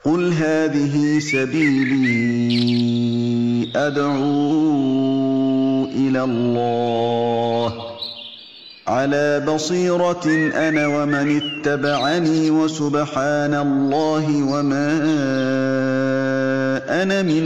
قُلْ هَٰذِهِ سَبِيلِي أَدْعُو إِلَى اللَّهِ عَلَىٰ بَصِيرَةٍ أَنَا وَمَنِ اتَّبَعَنِي وَسُبْحَانَ اللَّهِ وَمَا أَنَا مِنَ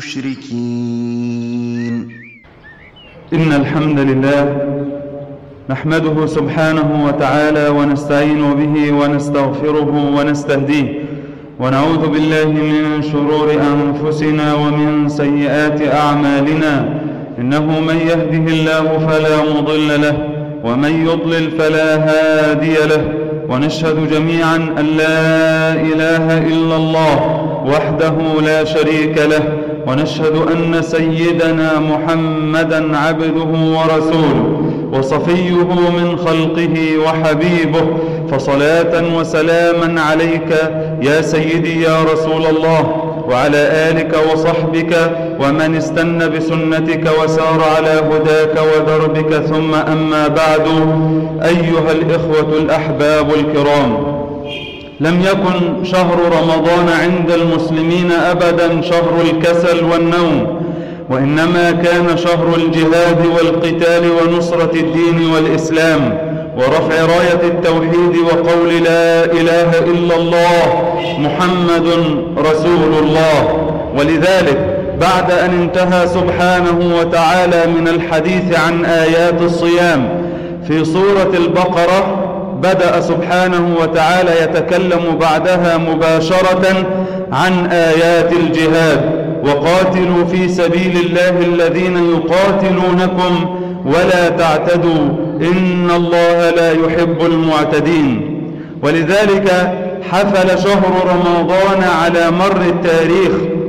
الْمُشْرِكِينَ. إن الحمد لله نحمده سبحانه وتعالى ونستعين به ونستغفره ونستهديه، ونعوذ بالله من شرور أنفسنا ومن سيئات أعمالنا، إنه من يهده الله فلا مضل له ومن يضلل فلا هادي له، ونشهد جميعا أن لا إله إلا الله وحده لا شريك له، ونشهد أن سيدنا محمدا عبده ورسوله وصفيه من خلقه وحبيبه، فصلاة وسلاما عليك يا سيدي يا رسول الله، وعلى آلك وصحبك ومن استنى بسنتك وسار على هداك ودربك، ثم أما بعد. أيها الإخوة الأحباب الكرام، لم يكن شهر رمضان عند المسلمين أبدا شهر الكسل والنوم، وإنما كان شهر الجهاد والقتال ونصرة الدين والإسلام ورفع راية التوحيد وقول لا إله إلا الله محمد رسول الله. ولذلك بعد أن انتهى سبحانه وتعالى من الحديث عن آيات الصيام في سورة البقرة، بدأ سبحانه وتعالى يتكلم بعدها مباشرة عن آيات الجهاد: وقاتلوا في سبيل الله الذين يقاتلونكم ولا تعتدوا إن الله لا يحب المعتدين. ولذلك حفل شهر رمضان على مر التاريخ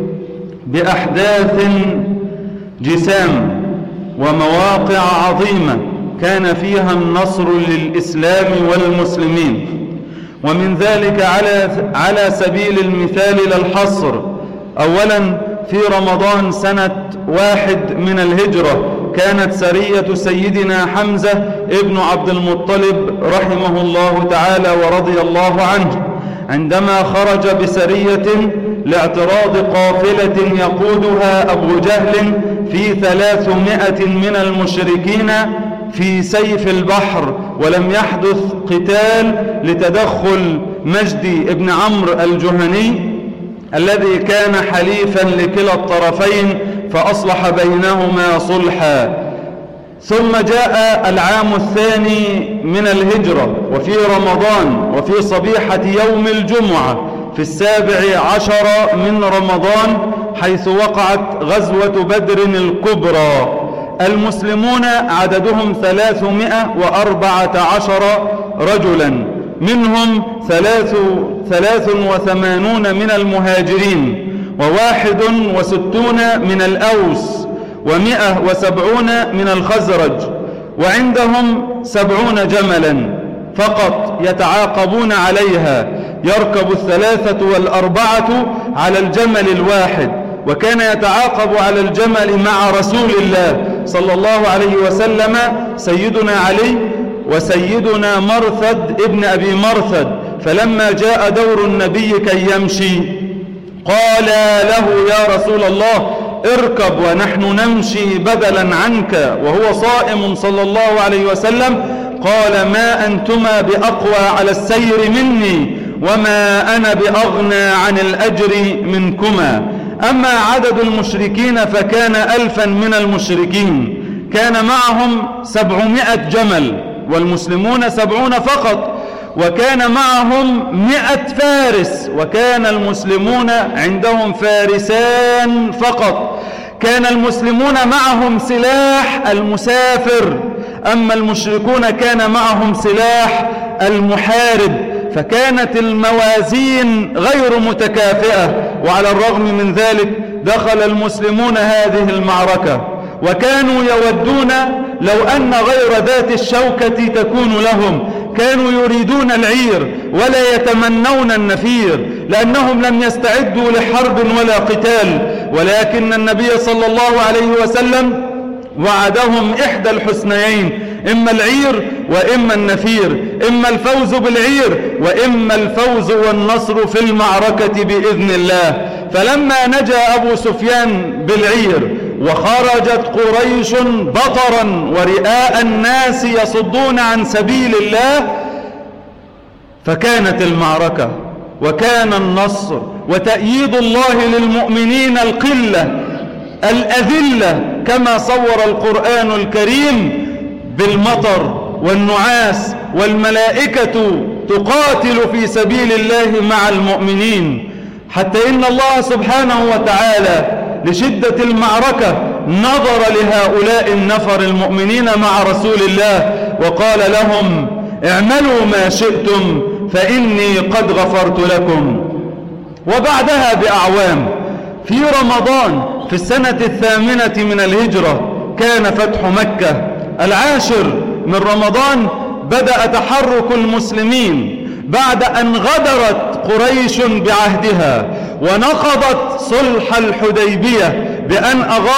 بأحداث جسام ومواقع عظيمة كان فيها النصر للإسلام والمسلمين. ومن ذلك على سبيل المثال لا الحصر، أولا في رمضان سنة 1 من الهجرة كانت سرية سيدنا حمزة ابن عبد المطلب رحمه الله تعالى ورضي الله عنه، عندما خرج بسرية لاعتراض قافلة يقودها أبو جهل في 300 من المشركين في سيف البحر، ولم يحدث قتال لتدخل مجدي ابن عمرو الجهني الذي كان حليفا لكلا الطرفين فأصلح بينهما صلحا. ثم جاء العام الثاني من الهجرة وفي رمضان وفي صبيحة يوم الجمعة في 17 من رمضان، حيث وقعت غزوة بدر الكبرى. المسلمون عددهم 314 رجلا، منهم 83 من المهاجرين، 61 من الأوس، 170 من الخزرج، وعندهم 70 جملا فقط يتعاقبون عليها، يركب 3 و4 على الجمل الواحد. وكان يتعاقب على الجمل مع رسول الله صلى الله عليه وسلم سيدنا علي وسيدنا مرثد ابن أبي مرثد، فلما جاء دور النبي كي يمشي قال له: يا رسول الله اركب ونحن نمشي بدلا عنك، وهو صائم صلى الله عليه وسلم. قال: ما أنتما بأقوى على السير مني وما أنا بأغنى عن الأجر منكما. أما عدد المشركين فكان 1000 من المشركين، كان معهم 700 جمل والمسلمون 70 فقط، وكان معهم 100 فارس، وكان المسلمون عندهم فارسان فقط. كان المسلمون معهم سلاح المسافر، أما المشركون كان معهم سلاح المحارب، فكانت الموازين غير متكافئة. وعلى الرغم من ذلك دخل المسلمون هذه المعركة، وكانوا يودون لو أن غير ذات الشوكة تكون لهم، كانوا يريدون العير ولا يتمنون النفير، لأنهم لم يستعدوا لحرب ولا قتال. ولكن النبي صلى الله عليه وسلم وعدهم إحدى الحسنيين: إما العير وإما النفير، إما الفوز بالعير وإما الفوز والنصر في المعركة بإذن الله. فلما نجا أبو سفيان بالعير وخرجت قريش بطرا ورئاء الناس يصدون عن سبيل الله، فكانت المعركة وكان النصر وتأييد الله للمؤمنين القلة الأذلة كما صور القرآن الكريم بالمطر والنعاس والملائكة تقاتل في سبيل الله مع المؤمنين، حتى إن الله سبحانه وتعالى لشدة المعركة نظر لهؤلاء النفر المؤمنين مع رسول الله وقال لهم: اعملوا ما شئتم فإني قد غفرت لكم. وبعدها بأعوام في رمضان في السنة 8 من الهجرة كان فتح مكة. 10 من رمضان بدأ تحرك المسلمين بعد أن غدرت قريش بعهدها ونقضت صلح الحديبية بأن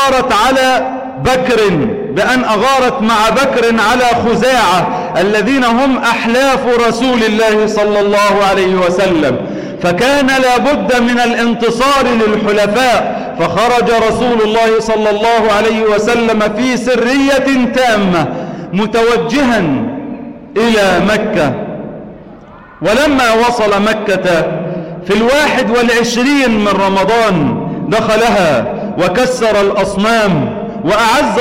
أغارت مع بكر على خزاعة الذين هم أحلاف رسول الله صلى الله عليه وسلم، فكان لابد من الانتصار للحلفاء، فخرج رسول الله صلى الله عليه وسلم في سرية تامة متوجها إلى مكة. ولما وصل مكة في 21 من رمضان دخلها وكسر الأصنام وأعز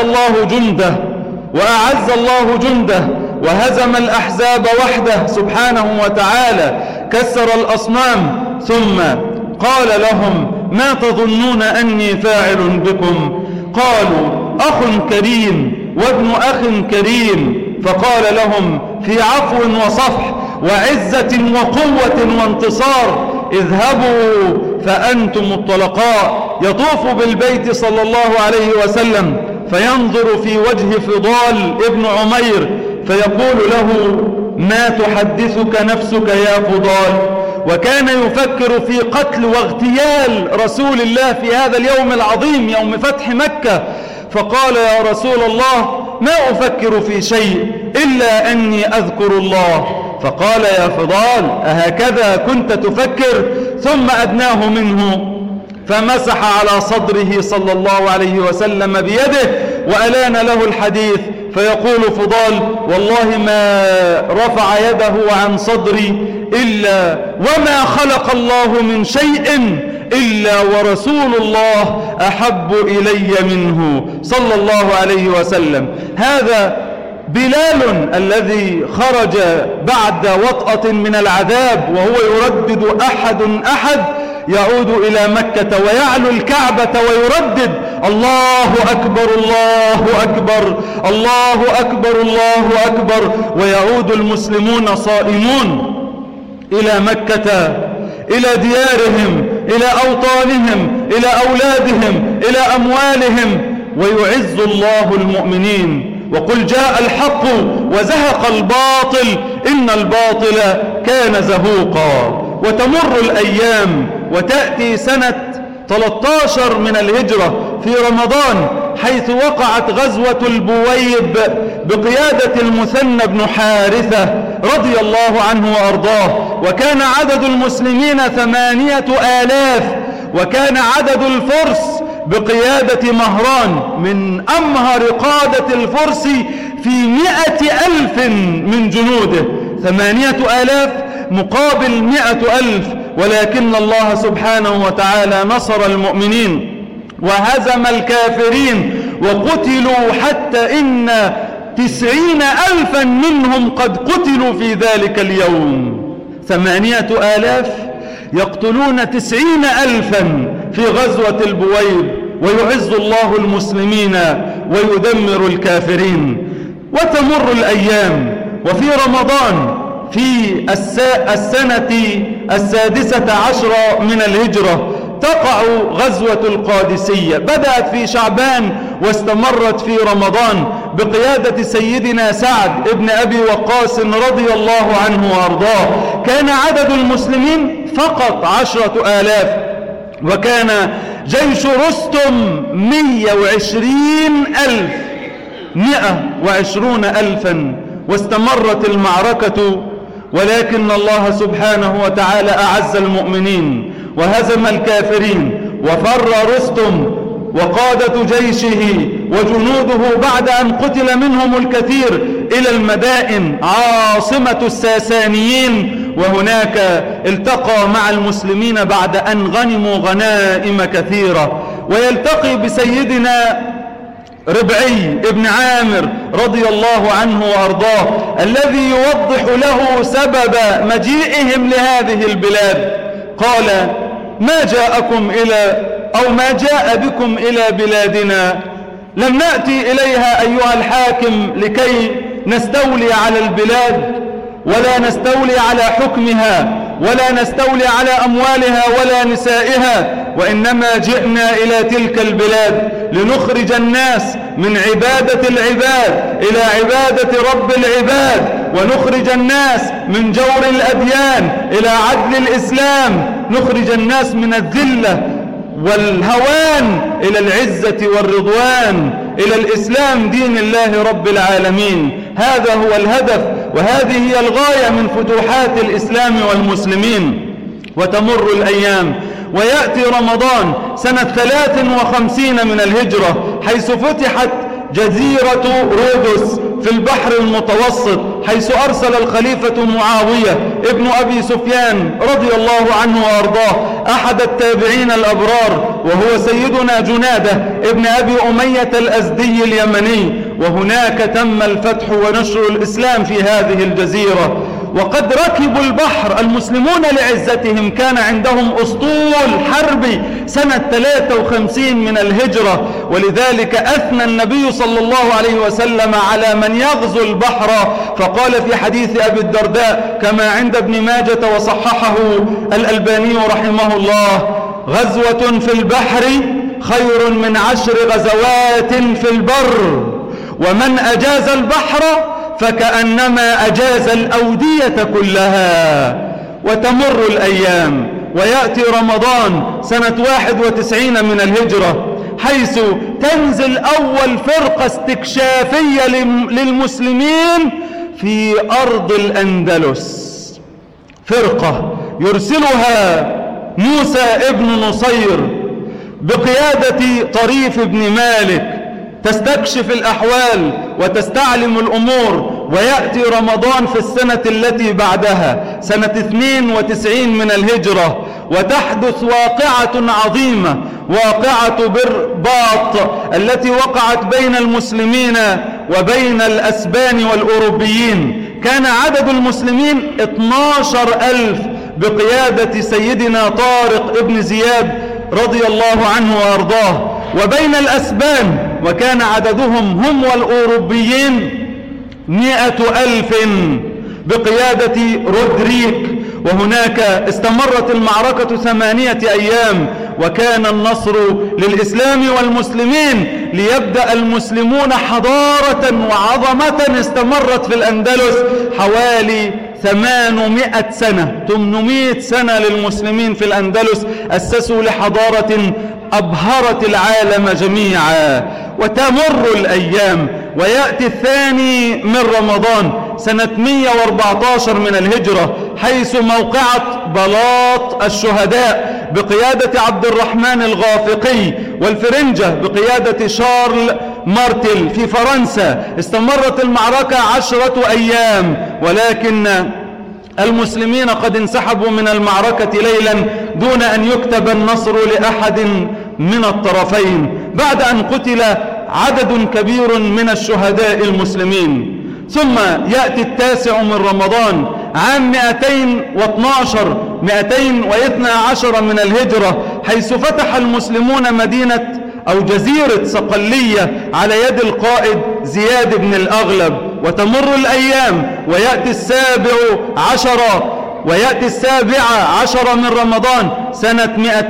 الله جنده وهزم الأحزاب وحده سبحانه وتعالى، كسر الأصنام ثم قال لهم: ما تظنون أني فاعل بكم؟ قالوا: أخ كريم وابن أخ كريم. فقال لهم في عفو وصفح وعزة وقوة وانتصار: اذهبوا فأنتم الطلقاء. يطوف بالبيت صلى الله عليه وسلم فينظر في وجه فضال ابن عمير فيقول له: ما تحدثك نفسك يا فضال؟ وكان يفكر في قتل واغتيال رسول الله في هذا اليوم العظيم يوم فتح مكة. فقال: يا رسول الله ما أفكر في شيء إلا أني أذكر الله. فقال: يا فضال أهكذا كنت تفكر؟ ثم أدناه منه فمسح على صدره صلى الله عليه وسلم بيده وألان له الحديث، فيقول فضال: والله ما رفع يده عن صدري إلا وما خلق الله من شيء إلا ورسول الله أحب إلي منه صلى الله عليه وسلم. هذا بلال الذي خرج بعد وطأة من العذاب وهو يردد أحد يعود إلى مكة ويعلو الكعبة ويردد: الله أكبر الله أكبر الله أكبر الله أكبر. ويعود المسلمون صائمون إلى مكة، إلى ديارهم، إلى أوطانهم، إلى أولادهم، إلى أموالهم، ويعز الله المؤمنين. وقل جاء الحق وزهق الباطل إن الباطل كان زهوقا. وتمر الأيام وتأتي سنة 13 من الهجرة في رمضان حيث وقعت غزوة البويب بقيادة المثنى بن حارثة رضي الله عنه وأرضاه، وكان عدد المسلمين 8000، وكان عدد الفرس بقيادة مهران من أمهر قادة الفرس في 100,000 من جنوده، 8000 مقابل 100,000. ولكن الله سبحانه وتعالى نصر المؤمنين وهزم الكافرين وقتلوا حتى إن 90,000 منهم قد قتلوا في ذلك اليوم. 8,000 يقتلون 90,000 في غزوة البويب، ويعز الله المسلمين ويدمر الكافرين. وتمر الأيام وفي رمضان في السنة 16 من الهجرة تقع غزوة القادسية، بدأت في شعبان واستمرت في رمضان بقيادة سيدنا سعد ابن أبي وقاص رضي الله عنه وأرضاه. كان عدد المسلمين فقط 10,000، وكان جيش رستم 120,000. 120,000 واستمرت المعركة، ولكن الله سبحانه وتعالى أعز المؤمنين وهزم الكافرين، وفر رستم وقادة جيشه وجنوده بعد أن قتل منهم الكثير إلى المدائن عاصمة الساسانيين، وهناك التقى مع المسلمين بعد أن غنموا غنائم كثيرة، ويلتقي بسيدنا ربعي ابن عامر رضي الله عنه وأرضاه الذي يوضح له سبب مجيئهم لهذه البلاد. قال: ما جاءكم ما جاء بكم إلى بلادنا؟ لم نأتي إليها أيها الحاكم لكي نستولي على البلاد، ولا نستولي على حكمها، ولا نستولي على أموالها ولا نسائها، وإنما جئنا إلى تلك البلاد لنخرج الناس من عبادة العباد إلى عبادة رب العباد، ونخرج الناس من جور الأديان إلى عدل الإسلام، نخرج الناس من الذلة والهوان إلى العزة والرضوان، إلى الإسلام دين الله رب العالمين. هذا هو الهدف، وهذه هي الغاية من فتوحات الإسلام والمسلمين. وتمر الأيام ويأتي رمضان سنة 53 من الهجرة، حيث فتحت جزيرة رودس في البحر المتوسط، حيث أرسل الخليفة معاوية ابن أبي سفيان رضي الله عنه وأرضاه أحد التابعين الأبرار، وهو سيدنا جنادة ابن أبي أمية الأزدي اليمني، وهناك تم الفتح ونشر الإسلام في هذه الجزيرة. وقد ركبوا البحر المسلمون لعزتهم، كان عندهم أسطول حربي سنة 53 من الهجرة، ولذلك أثنى النبي صلى الله عليه وسلم على من يغزو البحر، فقال في حديث أبي الدرداء كما عند ابن ماجة وصححه الألباني رحمه الله: غزوة في البحر خير من 10 غزوات في البر، ومن أجاز البحر فكأنما أجاز الأودية كلها. وتمر الأيام ويأتي رمضان سنة 91 من الهجرة، حيث تنزل أول فرقة استكشافية للمسلمين في أرض الأندلس، فرقة يرسلها موسى ابن نصير بقيادة طريف بن مالك، تستكشف الأحوال وتستعلم الأمور. ويأتي رمضان في السنة التي بعدها سنة 92 من الهجرة، وتحدث واقعة عظيمة، واقعة برباط التي وقعت بين المسلمين وبين الأسبان والأوروبيين. كان عدد المسلمين 12,000 بقيادة سيدنا طارق ابن زياد رضي الله عنه وأرضاه، وبين الأسبان وكان عددهم هم والأوروبيين 100,000 بقيادة رودريك. وهناك استمرت المعركة 8 أيام، وكان النصر للإسلام والمسلمين، ليبدأ المسلمون حضارة وعظمة استمرت في الأندلس حوالي 800 سنة، 800 سنة للمسلمين في الأندلس، أسسوا لحضارة أبهرت العالم جميعا. وتمر الأيام ويأتي الثاني من رمضان سنة 114 من الهجرة، حيث موقعة بلاط الشهداء بقيادة عبد الرحمن الغافقي، والفرنجة بقيادة شارل مارتل في فرنسا. استمرت المعركة 10 أيام، ولكن المسلمين قد انسحبوا من المعركة ليلا دون أن يكتب النصر لأحد من الطرفين، بعد أن قتل عدد كبير من الشهداء المسلمين. ثم يأتي 9 من رمضان عام 212 من الهجرة، حيث فتح المسلمون مدينة أو جزيرة صقلية على يد القائد زياد بن الأغلب. وتمر الأيام ويأتي 17 من رمضان سنة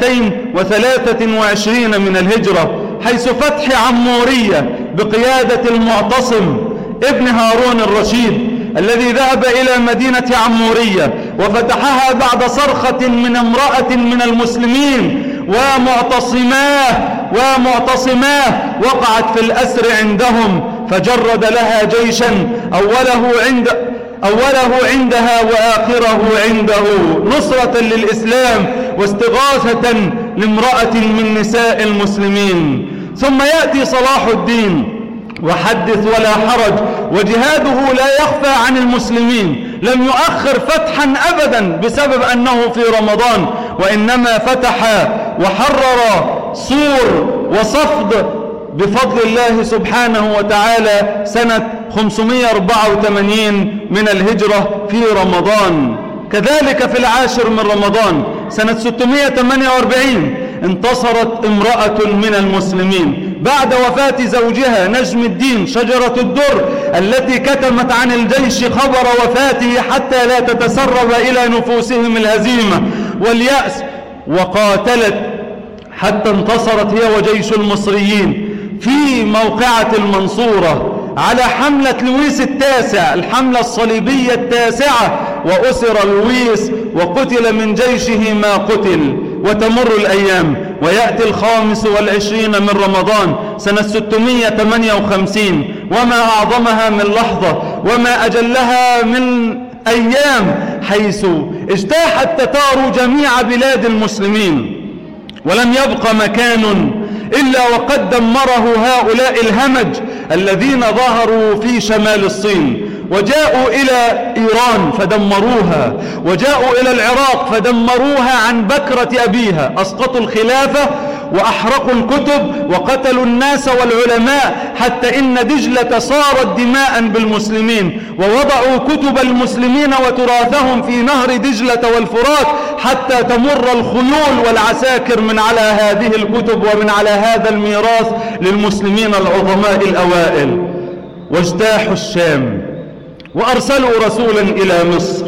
223 من الهجرة، حيث فتح عمورية بقيادة المعتصم ابن هارون الرشيد، الذي ذهب إلى مدينة عمورية وفتحها بعد صرخة من امرأة من المسلمين، ومعتصماه وقعت في الأسر عندهم فجرد لها جيشا أوله عندها وآخره عنده، نصرة للإسلام واستغاثة لامرأة من نساء المسلمين. ثم يأتي صلاح الدين وحدث ولا حرج، وجهاده لا يخفى عن المسلمين، لم يؤخر فتحا أبدا بسبب أنه في رمضان، وإنما فتح وحرر صور وصفد بفضل الله سبحانه وتعالى سنة 584 من الهجرة في رمضان. كذلك في 10 من رمضان سنة 648 انتصرت امرأة من المسلمين بعد وفاة زوجها نجم الدين شجرة الدر التي كتمت عن الجيش خبر وفاته حتى لا تتسرب إلى نفوسهم الهزيمة واليأس، وقاتلت حتى انتصرت هي وجيش المصريين في موقعة المنصورة على حملة لويس التاسع، الحملة الصليبية التاسعة، وأسر لويس وقتل من جيشه ما قتل. وتمر الأيام ويأتي 25 من رمضان سنة 658، وما أعظمها من لحظة وما أجلها من أيام، حيث اجتاح التتار جميع بلاد المسلمين، ولم يبق مكان إلا وقد دمره هؤلاء الهمج الذين ظهروا في شمال الصين، وجاءوا إلى إيران فدمروها، وجاءوا إلى العراق فدمروها عن بكرة أبيها، أسقطوا الخلافة وأحرقوا الكتب وقتلوا الناس والعلماء، حتى إن دجلة صارت دماء بالمسلمين، ووضعوا كتب المسلمين وتراثهم في نهر دجلة والفرات حتى تمر الخيول والعساكر من على هذه الكتب ومن على هذا الميراث للمسلمين العظماء الأوائل. واجتاحوا الشام وأرسلوا رسولا إلى مصر،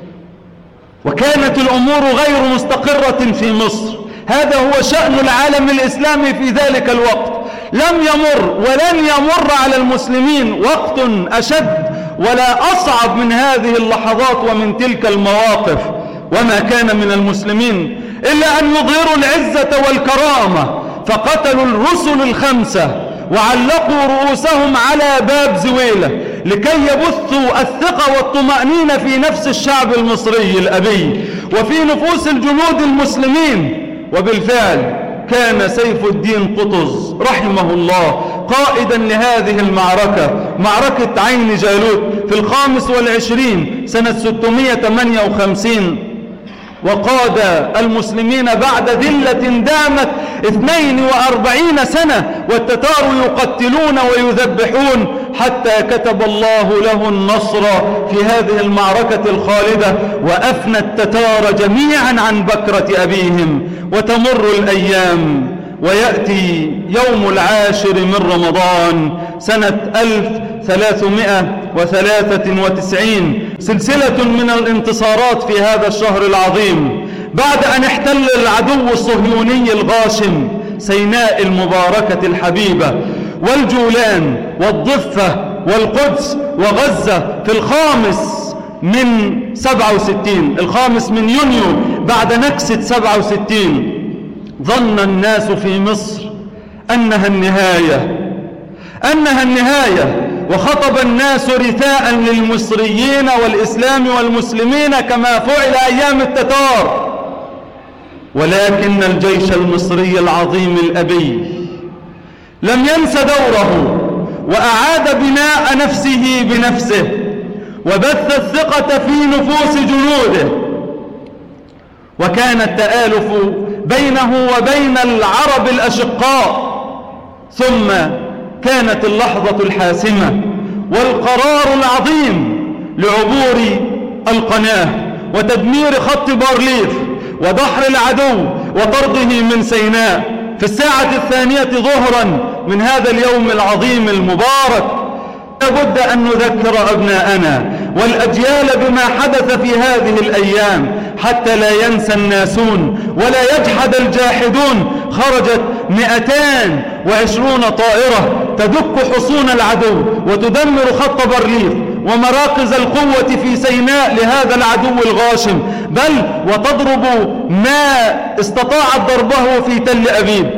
وكانت الأمور غير مستقرة في مصر. هذا هو شأن العالم الإسلامي في ذلك الوقت. لم يمر ولن يمر على المسلمين وقت أشد ولا أصعب من هذه اللحظات ومن تلك المواقف، وما كان من المسلمين إلا أن يظهروا العزة والكرامة، فقتلوا الرسل 5 وعلقوا رؤوسهم على باب زويلة لكي يبثوا الثقة والطمأنينة في نفس الشعب المصري الأبي وفي نفوس الجنود المسلمين. وبالفعل كان سيف الدين قطز رحمه الله قائدا لهذه المعركة، معركة عين جالوت في 25 سنة 658، وقاد المسلمين بعد ذلة دامت 42 سنة والتتار يقتلون ويذبحون، حتى كتب الله له النصر في هذه المعركة الخالدة وأفنى التتار جميعا عن بكرة أبيهم. وتمر الأيام ويأتي يوم 10 من رمضان سنة 1393، سلسلة من الانتصارات في هذا الشهر العظيم، بعد أن احتل العدو الصهيوني الغاشم سيناء المباركة الحبيبة والجولان والضفة والقدس وغزة في 5 من يونيو بعد نكسة 67. ظن الناس في مصر أنها النهاية، وخطب الناس رثاء للمصريين والإسلام والمسلمين كما فعل أيام التتار. ولكن الجيش المصري العظيم الأبي لم ينس دوره، وأعاد بناء نفسه بنفسه، وبث الثقة في نفوس جنوده، وكان التآلف بينه وبين العرب الأشقاء. ثم كانت اللحظة الحاسمة والقرار العظيم لعبور القناة وتدمير خط بارليف ودحر العدو وطرده من سيناء في الساعة 2 ظهرا من هذا اليوم العظيم المبارك. لابد أن نذكر أبناءنا والأجيال بما حدث في هذه الأيام حتى لا ينسى الناسون ولا يجحد الجاحدون. خرجت 220 طائرة تدك حصون العدو وتدمر خط بارليف ومراكز القوة في سيناء لهذا العدو الغاشم، بل وتضرب ما استطاعت ضربه في تل أبيب.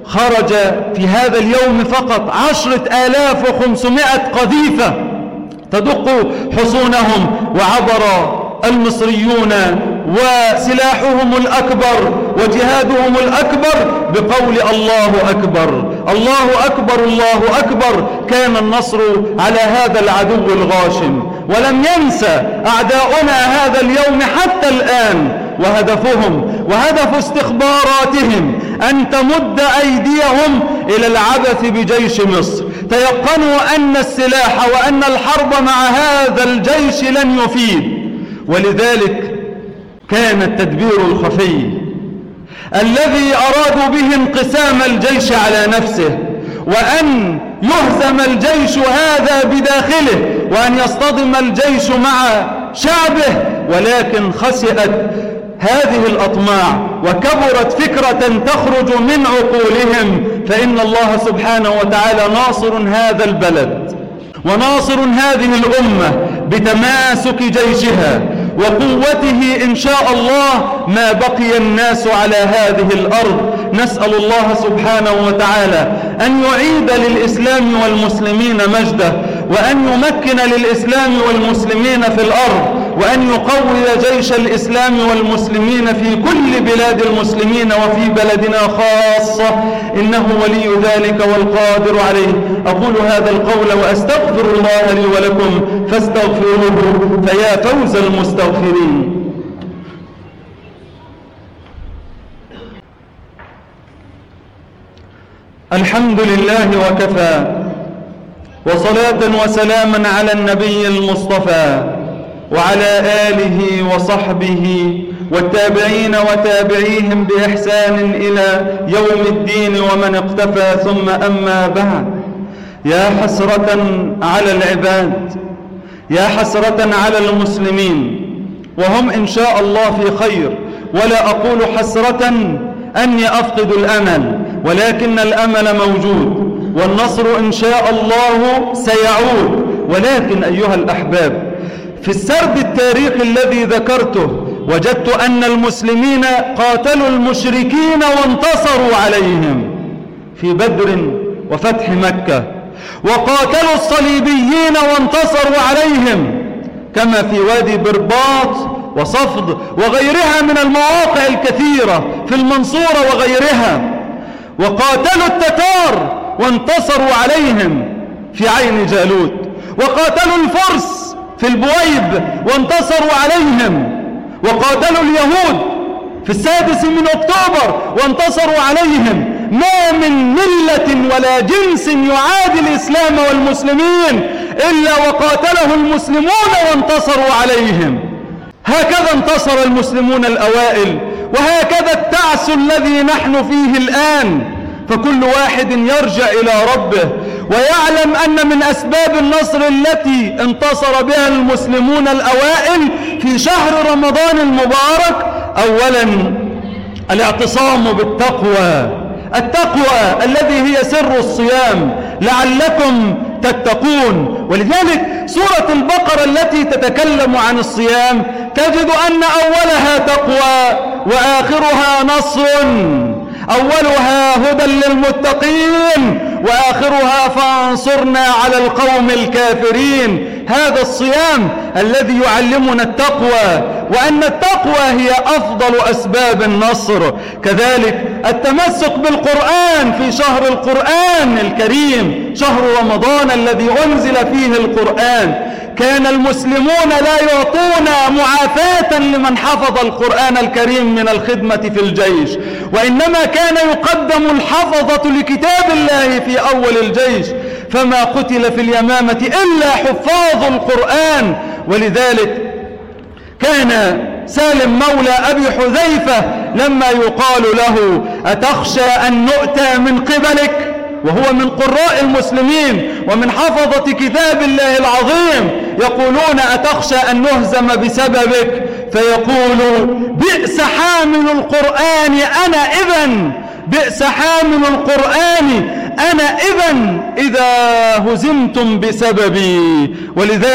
خرج في هذا اليوم فقط 10,500 قذيفة تدق حصونهم، وعبر المصريون وسلاحهم الأكبر وجهادهم الأكبر بقول الله أكبر الله أكبر الله أكبر. كان النصر على هذا العدو الغاشم، ولم ينسى أعداؤنا هذا اليوم حتى الآن، وهدفهم وهدف استخباراتهم أن تمد أيديهم إلى العبث بجيش مصر. تيقنوا أن السلاح وأن الحرب مع هذا الجيش لن يفيد، ولذلك كان التدبير الخفي الذي أرادوا به انقسام الجيش على نفسه، وأن يهزم الجيش هذا بداخله، وأن يصطدم الجيش مع شعبه، ولكن خسئت هذه الأطماع وكبرت فكرة تخرج من عقولهم. فإن الله سبحانه وتعالى ناصر هذا البلد وناصر هذه الأمة بتماسك جيشها وقوته إن شاء الله ما بقي الناس على هذه الأرض. نسأل الله سبحانه وتعالى أن يعيد للإسلام والمسلمين مجده، وأن يمكن للإسلام والمسلمين في الأرض، وأن يقوي جيش الإسلام والمسلمين في كل بلاد المسلمين وفي بلدنا خاصة، إنه ولي ذلك والقادر عليه. أقول هذا القول وأستغفر الله لي ولكم فاستغفروه فيا فوز المستغفرين. الحمد لله وكفى، وصلاة وسلاما على النبي المصطفى وعلى آله وصحبه والتابعين وتابعيهم بإحسان إلى يوم الدين ومن اقتفى، ثم أما بعد. يا حسرة على العباد، يا حسرة على المسلمين، وهم إن شاء الله في خير، ولا أقول حسرة أني أفقد الأمل، ولكن الأمل موجود، والنصر إن شاء الله سيعود. ولكن أيها الأحباب، في السرد التاريخي الذي ذكرته وجدت أن المسلمين قاتلوا المشركين وانتصروا عليهم في بدر وفتح مكة، وقاتلوا الصليبيين وانتصروا عليهم، كما في وادي برباط وصفد وغيرها من المواقع الكثيرة في المنصورة وغيرها، وقاتلوا التتار وانتصروا عليهم في عين جالوت، وقاتلوا الفرس في البويب وانتصروا عليهم، وقاتلوا اليهود في 6 أكتوبر وانتصروا عليهم. ما من ملة ولا جنس يعادي الإسلام والمسلمين إلا وقاتله المسلمون وانتصروا عليهم. هكذا انتصر المسلمون الأوائل، وهكذا التعس الذي نحن فيه الآن. فكل واحد يرجع إلى ربه ويعلم أن من أسباب النصر التي انتصر بها المسلمون الأوائل في شهر رمضان المبارك أولا الاعتصام بالتقوى، التقوى الذي هي سر الصيام لعلكم تتقون. ولذلك سورة البقرة التي تتكلم عن الصيام تجد أن أولها تقوى وآخرها نصر، أولها هدى للمتقين وآخرها فانصرنا على القوم الكافرين. هذا الصيام الذي يعلمنا التقوى، وأن التقوى هي أفضل أسباب النصر. كذلك التمسك بالقرآن في شهر القرآن الكريم، شهر رمضان الذي أنزل فيه القرآن. كان المسلمون لا يعطون معافاة لمن حفظ القرآن الكريم من الخدمة في الجيش، وإنما كان يقدم الحفظة لكتاب الله في أول الجيش، فما قتل في اليمامة إلا حفاظ القرآن. ولذلك كان سالم مولى أبي حذيفة لما يقال له أتخشى أن نؤتى من قبلك، وهو من قراء المسلمين ومن حفظة كتاب الله العظيم، يقولون أتخشى أن نهزم بسببك، فيقول بئس حامل القرآن أنا إذن، بئس حامل القرآن أنا إذن إذا هزمتم بسببي. ولذلك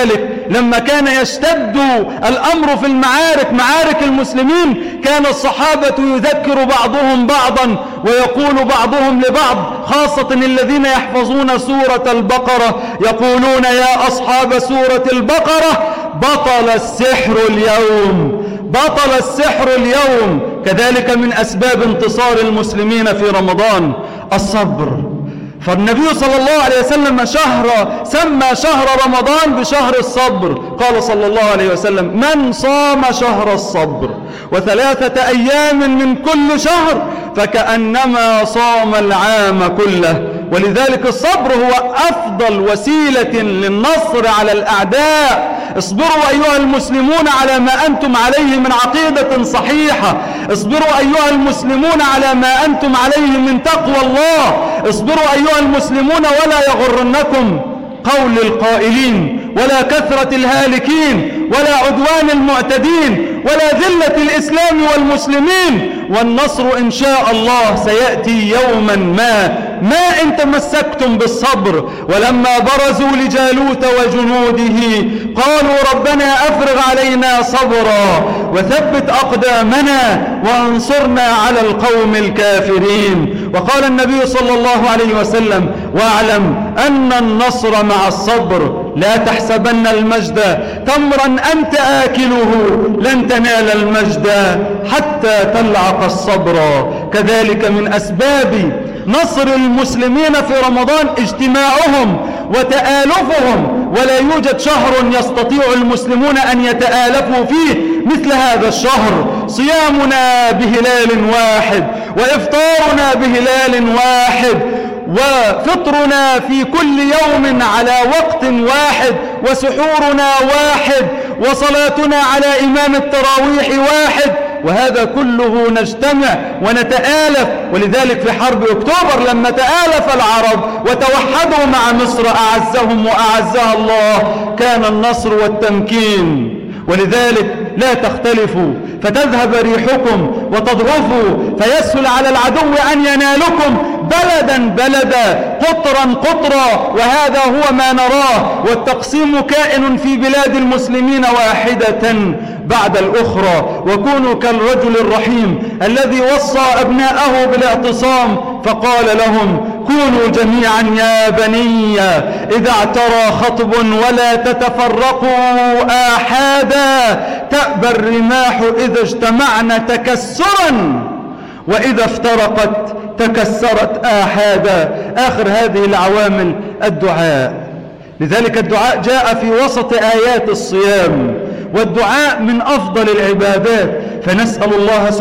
لما كان يشتد الأمر في المعارك، معارك المسلمين، كان الصحابة يذكر بعضهم بعضا ويقول بعضهم لبعض، خاصة الذين يحفظون سورة البقرة، يقولون يا أصحاب سورة البقرة بطل السحر اليوم، بطل السحر اليوم. كذلك من أسباب انتصار المسلمين في رمضان الصبر. فالنبي صلى الله عليه وسلم سمى شهر رمضان بشهر الصبر. قال صلى الله عليه وسلم من صام شهر الصبر و3 أيام من كل شهر فكأنما صام العام كله. ولذلك الصبر هو أفضل وسيلة للنصر على الأعداء. اصبروا أيها المسلمون على ما أنتم عليه من عقيدة صحيحة، اصبروا أيها المسلمون على ما أنتم عليه من تقوى الله، اصبروا أيها المسلمون ولا يغرنكم قول القائلين ولا كثرة الهالكين ولا عدوان المعتدين ولا ذلة الإسلام والمسلمين، والنصر إن شاء الله سيأتي يوما ما إن تمسكتم بالصبر. ولما برزوا لجالوت وجنوده قالوا ربنا أفرغ علينا صبرا وثبت أقدامنا وانصرنا على القوم الكافرين. وقال النبي صلى الله عليه وسلم واعلم أن النصر مع الصبر، لا تحسبن المجد تمرا أنت آكله، لن تنال المجد حتى تلعق الصبر. كذلك من أسباب نصر المسلمين في رمضان اجتماعهم وتآلفهم، ولا يوجد شهر يستطيع المسلمون أن يتآلفوا فيه مثل هذا الشهر. صيامنا بهلال واحد وإفطارنا بهلال واحد وفطرنا في كل يوم على وقت واحد وسحورنا واحد وصلاتنا على إمام التراويح واحد، وهذا كله نجتمع ونتآلف. ولذلك في حرب أكتوبر لما تآلف العرب وتوحدوا مع مصر أعزهم وأعزها الله كان النصر والتمكين. ولذلك لا تختلفوا فتذهب ريحكم وتضعفوا فيسهل على العدو أن ينالكم بلدا بلدا قطرا قطرا، وهذا هو ما نراه. والتقسيم كائن في بلاد المسلمين واحدة بعد الأخرى. وكونوا كالرجل الرحيم الذي وصى أبناءه بالاعتصام فقال لهم كونوا جميعا يا بني إذا اعترى خطب ولا تتفرقوا آحادا، تأبى الرماح إذا اجتمعنا تكسرا وإذا افترقت تكسرت آحادا. آخر هذه العوامل الدعاء. لذلك الدعاء جاء في وسط آيات الصيام، والدعاء من أفضل العبادات. فنسأل الله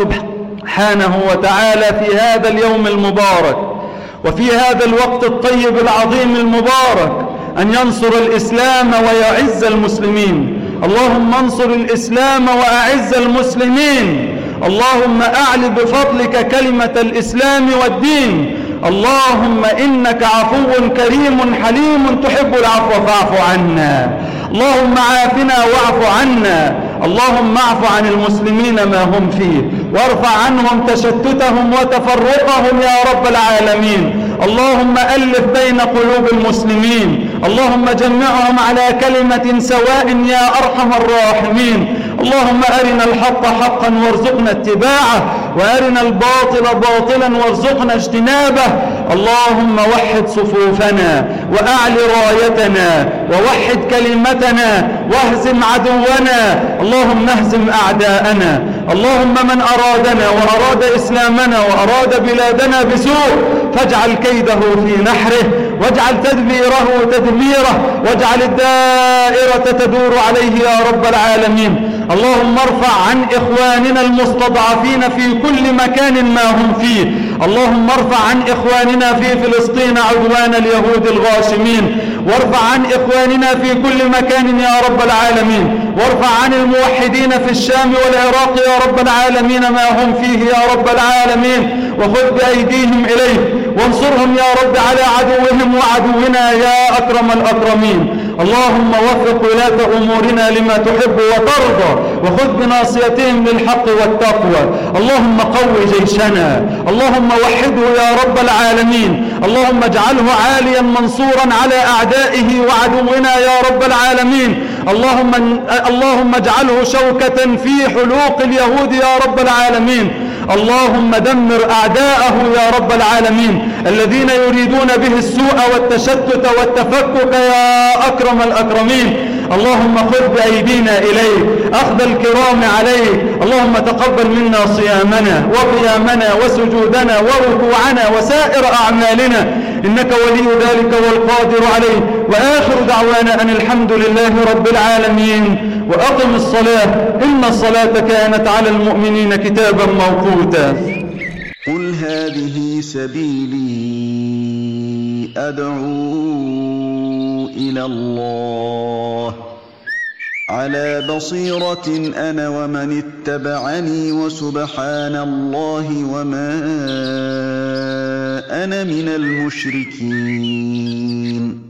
سبحانه وتعالى في هذا اليوم المبارك وفي هذا الوقت الطيب العظيم المبارك أن ينصر الإسلام ويعز المسلمين. اللهم انصر الإسلام وأعز المسلمين. اللهم أعل بفضلك كلمة الإسلام والدين. اللهم إنك عفو كريم حليم تحب العفو فاعف عنا. اللهم عافنا واعف عنا. اللهم اعف عن المسلمين ما هم فيه وارفع عنهم تشتتهم وتفرقهم يا رب العالمين. اللهم ألف بين قلوب المسلمين. اللهم جمعهم على كلمة سواء يا أرحم الراحمين. اللهم أرنا الحق حقا وارزقنا اتباعه وأرنا الباطل باطلا وارزقنا اجتنابه. اللهم وحد صفوفنا وأعل رايتنا ووحد كلمتنا واهزم عدونا. اللهم اهزم أعداءنا. اللهم من أرادنا وأراد إسلامنا وأراد بلادنا بسوء فاجعل كيده في نحره واجعل تدبيره تدميره واجعل الدائرة تدور عليه يا رب العالمين. اللهم ارفع عن إخواننا المستضعفين في كل مكان ما هم فيه. اللهم ارفع عن إخواننا في فلسطين عدوان اليهود الغاشمين، وارفع عن إخواننا في كل مكان يا رب العالمين، وارفع عن الموحدين في الشام والعراق يا رب العالمين ما هم فيه يا رب العالمين، وخذ بأيديهم إليك وانصرهم يا رب على عدوهم وعدونا يا أكرم الأكرمين. اللهم وفق ولاة أمورنا لما تحب وترضى وخذ بناصيتهم للحق والتقوى. اللهم قو جيشنا. اللهم وحده يا رب العالمين. اللهم اجعله عاليا منصورا على أعدائه وعدونا يا رب العالمين. اللهم اجعله شوكة في حلوق اليهود يا رب العالمين. اللهم دمر أعداءه يا رب العالمين الذين يريدون به السوء والتشتت والتفكك يا أكرم الأكرمين. اللهم خذ بأيدينا إليك أخذ الكرام عليك. اللهم تقبل منا صيامنا وقيامنا وسجودنا وركوعنا وسائر أعمالنا إنك ولي ذلك والقادر عليه. وآخر دعوانا أن الحمد لله رب العالمين. وأقم الصلاة إن الصلاة كانت على المؤمنين كتابا موقوتا. قل هذه سبيلي أدعو إلى الله على بصيرة أنا ومن اتبعني وسبحان الله وما أنا من المشركين.